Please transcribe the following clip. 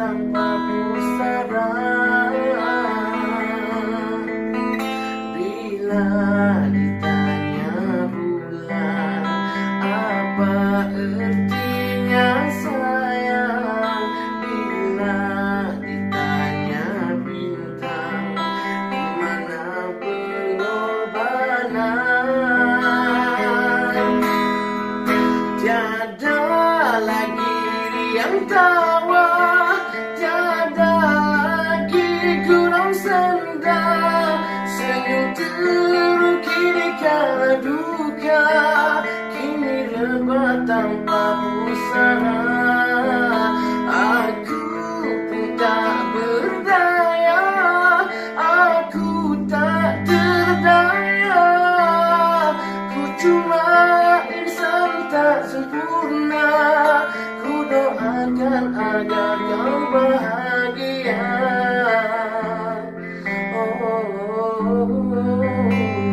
tanpa pusara. Bila ditanya bulan, apa artinya sayang? Bila ditanya bintang, di mana pengorbanan? Tiada lagi riang tawa, tiada lagi gurau senda, senyum teruk kini kala duka, kini rebah tanpa pusara. Aku pun tak berdaya, aku tak terdaya, ku cuma insan tak sempurna. Ku doakan agar kau bahagia. Oh, oh, oh, oh.